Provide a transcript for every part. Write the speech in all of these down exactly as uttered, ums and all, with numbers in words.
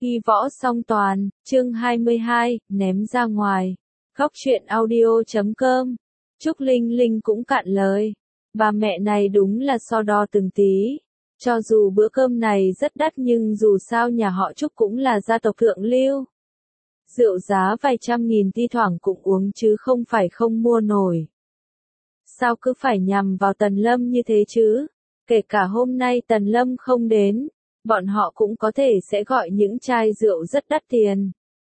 Ghi võ song toàn, chương hai mươi hai, ném ra ngoài. Góc truyện audio chấm com. Trúc Linh Linh cũng cạn lời. Bà mẹ này đúng là so đo từng tí. Cho dù bữa cơm này rất đắt nhưng dù sao nhà họ Trúc cũng là gia tộc thượng lưu. Rượu giá vài trăm nghìn thi thoảng cũng uống chứ không phải không mua nổi. Sao cứ phải nhằm vào Tần Lâm như thế chứ? Kể cả hôm nay Tần Lâm không đến, bọn họ cũng có thể sẽ gọi những chai rượu rất đắt tiền.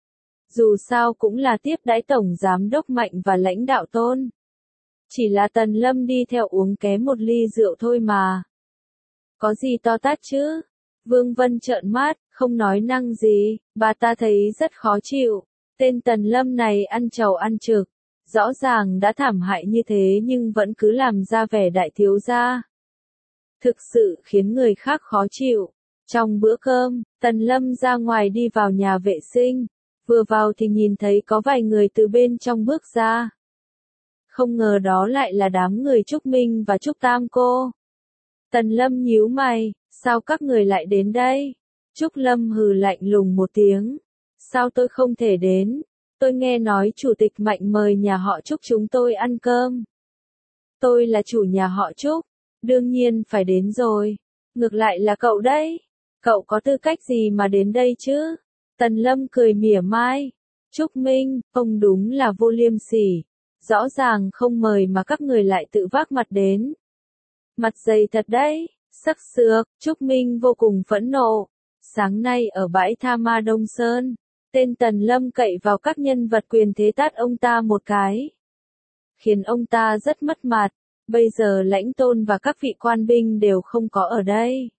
Dù sao cũng là tiếp đãi Tổng Giám đốc Mạnh và lãnh đạo Tôn. Chỉ là Tần Lâm đi theo uống ké một ly rượu thôi mà. Có gì to tát chứ? Vương Vân trợn mắt, không nói năng gì, bà ta thấy rất khó chịu. Tên Tần Lâm này ăn trầu ăn trực, rõ ràng đã thảm hại như thế nhưng vẫn cứ làm ra vẻ đại thiếu gia. Thực sự khiến người khác khó chịu. Trong bữa cơm, Tần Lâm ra ngoài đi vào nhà vệ sinh. Vừa vào thì nhìn thấy có vài người từ bên trong bước ra. Không ngờ đó lại là đám người Trúc Minh và Trúc Tam cô. Tần Lâm nhíu mày, sao các người lại đến đây? Trúc Lâm hừ lạnh lùng một tiếng. Sao tôi không thể đến? Tôi nghe nói Chủ tịch Mạnh mời nhà họ Trúc chúng tôi ăn cơm. Tôi là chủ nhà họ Trúc, đương nhiên phải đến rồi. Ngược lại là cậu đấy. Cậu có tư cách gì mà đến đây chứ? Tần Lâm cười mỉa mai. Trúc Minh, ông đúng là vô liêm sỉ. Rõ ràng không mời mà các người lại tự vác mặt đến. Mặt dày thật đấy, sắc sược. Trúc Minh vô cùng phẫn nộ. Sáng nay ở bãi tha ma Đông Sơn, tên Tần Lâm cậy vào các nhân vật quyền thế tát ông ta một cái. Khiến ông ta rất mất mặt. Bây giờ lãnh Tôn và các vị quan binh đều không có ở đây.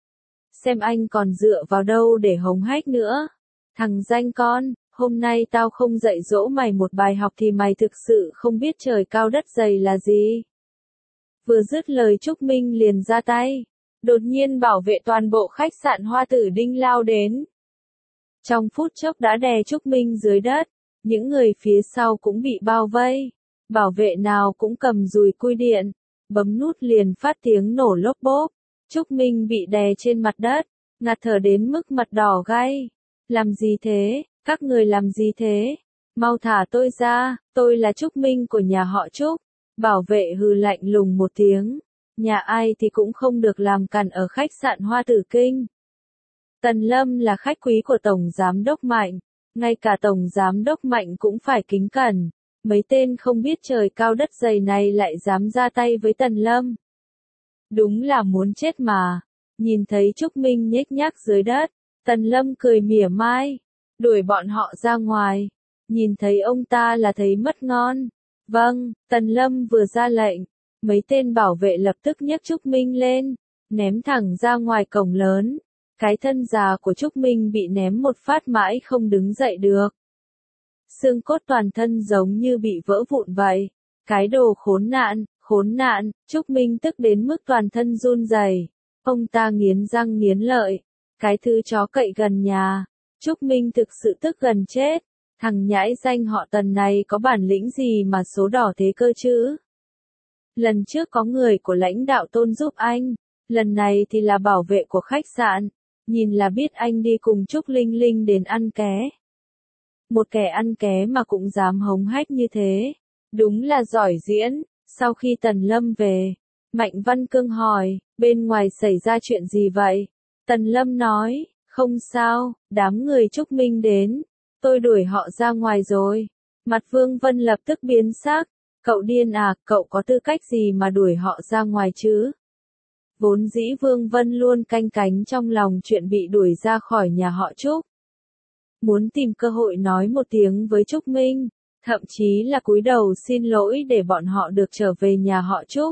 Xem anh còn dựa vào đâu để hống hách nữa. Thằng danh con, hôm nay tao không dạy dỗ mày một bài học thì mày thực sự không biết trời cao đất dày là gì. Vừa dứt lời Trúc Minh liền ra tay. Đột nhiên bảo vệ toàn bộ khách sạn Hoa Tử Đinh lao đến. Trong phút chốc đã đè Trúc Minh dưới đất. Những người phía sau cũng bị bao vây. Bảo vệ nào cũng cầm dùi cui điện. Bấm nút liền phát tiếng nổ lốp bốp. Trúc Minh bị đè trên mặt đất, ngạt thở đến mức mặt đỏ gay. Làm gì thế? Các người làm gì thế? Mau thả tôi ra, tôi là Trúc Minh của nhà họ Trúc. Bảo vệ hừ lạnh lùng một tiếng. Nhà ai thì cũng không được làm càn ở khách sạn Hoa Tử Kinh. Tần Lâm là khách quý của Tổng Giám đốc Mạnh. Ngay cả Tổng Giám đốc Mạnh cũng phải kính cẩn. Mấy tên không biết trời cao đất dày này lại dám ra tay với Tần Lâm. Đúng là muốn chết mà. Nhìn thấy Trúc Minh nhếch nhác dưới đất, Tần Lâm cười mỉa mai, đuổi bọn họ ra ngoài. Nhìn thấy ông ta là thấy mất ngon. Vâng, Tần Lâm vừa ra lệnh, mấy tên bảo vệ lập tức nhấc Trúc Minh lên, ném thẳng ra ngoài cổng lớn. Cái thân già của Trúc Minh bị ném một phát mãi không đứng dậy được. Xương cốt toàn thân giống như bị vỡ vụn vậy. Cái đồ khốn nạn. Khốn nạn, Trúc Minh tức đến mức toàn thân run rẩy. Ông ta nghiến răng nghiến lợi. Cái thứ chó cậy gần nhà. Trúc Minh thực sự tức gần chết. Thằng nhãi danh họ Tần này có bản lĩnh gì mà số đỏ thế cơ chứ? Lần trước có người của lãnh đạo Tôn giúp anh. Lần này thì là bảo vệ của khách sạn. Nhìn là biết anh đi cùng Trúc Linh Linh đến ăn ké. Một kẻ ăn ké mà cũng dám hống hách như thế. Đúng là giỏi diễn. Sau khi Tần Lâm về, Mạnh Văn Cương hỏi, bên ngoài xảy ra chuyện gì vậy? Tần Lâm nói, không sao, đám người Trúc Minh đến, tôi đuổi họ ra ngoài rồi. Mặt Vương Vân lập tức biến sắc, cậu điên à, cậu có tư cách gì mà đuổi họ ra ngoài chứ? Vốn dĩ Vương Vân luôn canh cánh trong lòng chuyện bị đuổi ra khỏi nhà họ Trúc. Muốn tìm cơ hội nói một tiếng với Trúc Minh. Thậm chí là cúi đầu xin lỗi để bọn họ được trở về nhà họ Trúc.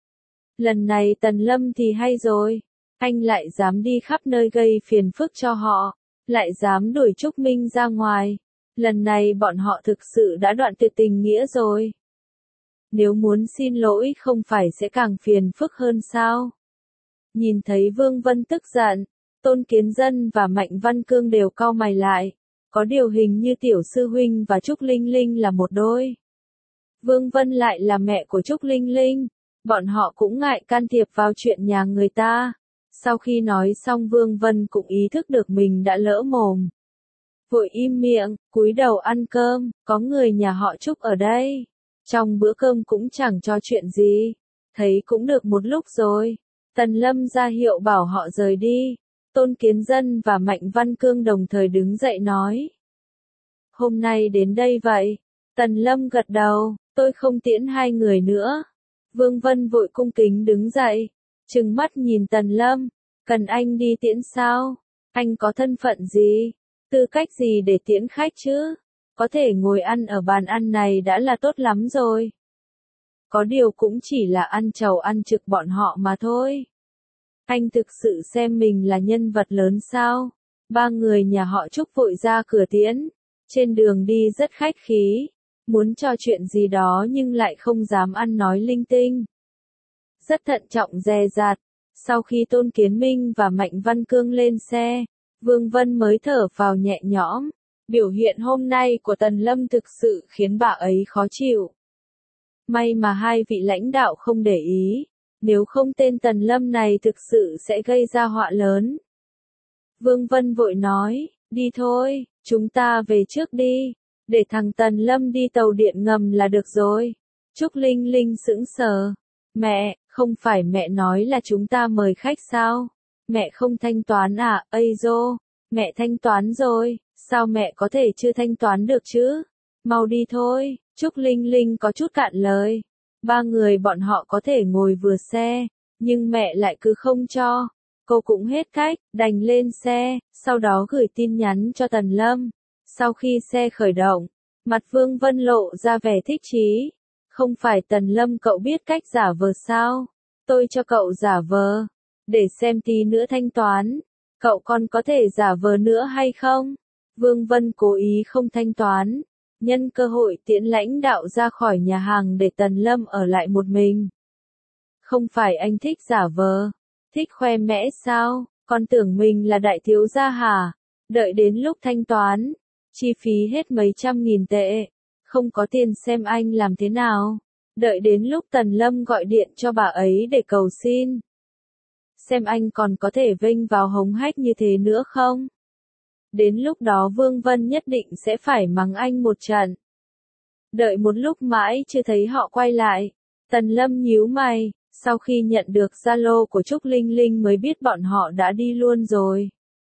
Lần này Tần Lâm thì hay rồi. Anh lại dám đi khắp nơi gây phiền phức cho họ. Lại dám đuổi Trúc Minh ra ngoài. Lần này bọn họ thực sự đã đoạn tuyệt tình nghĩa rồi. Nếu muốn xin lỗi không phải sẽ càng phiền phức hơn sao? Nhìn thấy Vương Vân tức giận, Tôn Kiến Dân và Mạnh Văn Cương đều cau mày lại. Có điều hình như Tiểu Sư Huynh và Trúc Linh Linh là một đôi. Vương Vân lại là mẹ của Trúc Linh Linh. Bọn họ cũng ngại can thiệp vào chuyện nhà người ta. Sau khi nói xong Vương Vân cũng ý thức được mình đã lỡ mồm. Vội im miệng, cúi đầu ăn cơm, có người nhà họ Trúc ở đây. Trong bữa cơm cũng chẳng trò chuyện gì. Thấy cũng được một lúc rồi. Tần Lâm ra hiệu bảo họ rời đi. Tôn Kiến Dân và Mạnh Văn Cương đồng thời đứng dậy nói. Hôm nay đến đây vậy. Tần Lâm gật đầu, tôi không tiễn hai người nữa. Vương Vân vội cung kính đứng dậy. Trừng mắt nhìn Tần Lâm. Cần anh đi tiễn sao? Anh có thân phận gì? Tư cách gì để tiễn khách chứ? Có thể ngồi ăn ở bàn ăn này đã là tốt lắm rồi. Có điều cũng chỉ là ăn trầu ăn trực bọn họ mà thôi. Anh thực sự xem mình là nhân vật lớn sao? Ba người nhà họ Trúc vội ra cửa tiễn. Trên đường đi rất khách khí. Muốn trò chuyện gì đó nhưng lại không dám ăn nói linh tinh. Rất thận trọng dè dặt. Sau khi Tôn Kiến Minh và Mạnh Văn Cương lên xe, Vương Vân mới thở vào nhẹ nhõm. Biểu hiện hôm nay của Tần Lâm thực sự khiến bà ấy khó chịu. May mà hai vị lãnh đạo không để ý, nếu không tên Tần Lâm này thực sự sẽ gây ra họa lớn. Vương Vân vội nói, đi thôi, chúng ta về trước đi, để thằng Tần Lâm đi tàu điện ngầm là được rồi. Trúc Linh Linh sững sờ. Mẹ, không phải mẹ nói là chúng ta mời khách sao? Mẹ không thanh toán à? Ây dô, mẹ thanh toán rồi, sao mẹ có thể chưa thanh toán được chứ? Mau đi thôi. Trúc Linh Linh có chút cạn lời. Ba người bọn họ có thể ngồi vừa xe, nhưng mẹ lại cứ không cho. Cô cũng hết cách, đành lên xe, sau đó gửi tin nhắn cho Tần Lâm. Sau khi xe khởi động, mặt Vương Vân lộ ra vẻ thích chí. Không phải Tần Lâm cậu biết cách giả vờ sao? Tôi cho cậu giả vờ, để xem tí nữa thanh toán. Cậu còn có thể giả vờ nữa hay không? Vương Vân cố ý không thanh toán. Nhân cơ hội tiễn lãnh đạo ra khỏi nhà hàng để Tần Lâm ở lại một mình. Không phải anh thích giả vờ, thích khoe mẽ sao? Con tưởng mình là đại thiếu gia hả? Đợi đến lúc thanh toán, chi phí hết mấy trăm nghìn tệ, không có tiền xem anh làm thế nào. Đợi đến lúc Tần Lâm gọi điện cho bà ấy để cầu xin. Xem anh còn có thể vênh vào hống hách như thế nữa không? Đến lúc đó Vương Vân nhất định sẽ phải mắng anh một trận. Đợi một lúc mãi chưa thấy họ quay lại. Tần Lâm nhíu mày, sau khi nhận được Zalo của Trúc Linh Linh mới biết bọn họ đã đi luôn rồi.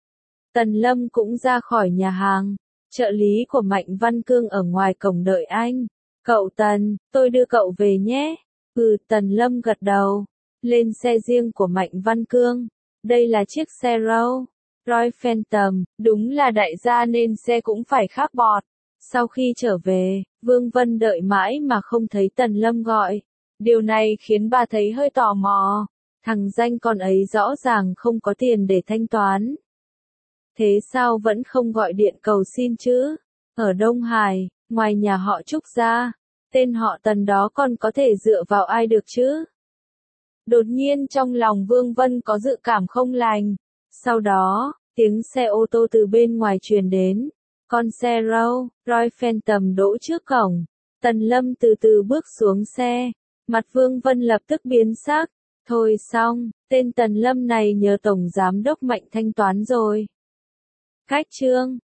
Tần Lâm cũng ra khỏi nhà hàng. Trợ lý của Mạnh Văn Cương ở ngoài cổng đợi anh. Cậu Tần, tôi đưa cậu về nhé. Ừ, Tần Lâm gật đầu. Lên xe riêng của Mạnh Văn Cương. Đây là chiếc xe Rolls Royce Phantom, đúng là đại gia nên xe cũng phải khác bọt. Sau khi trở về, Vương Vân đợi mãi mà không thấy Tần Lâm gọi. Điều này khiến bà thấy hơi tò mò. Thằng danh con ấy rõ ràng không có tiền để thanh toán. Thế sao vẫn không gọi điện cầu xin chứ? Ở Đông Hải, ngoài nhà họ Trúc ra, tên họ Tần đó còn có thể dựa vào ai được chứ? Đột nhiên trong lòng Vương Vân có dự cảm không lành. Sau đó, tiếng xe ô tô từ bên ngoài truyền đến. Con xe Rolls Royce Phantom đỗ trước cổng. Tần Lâm từ từ bước xuống xe. Mặt Vương Vân lập tức biến sắc. Thôi xong, tên Tần Lâm này nhờ Tổng Giám đốc Mạnh thanh toán rồi. Cách chương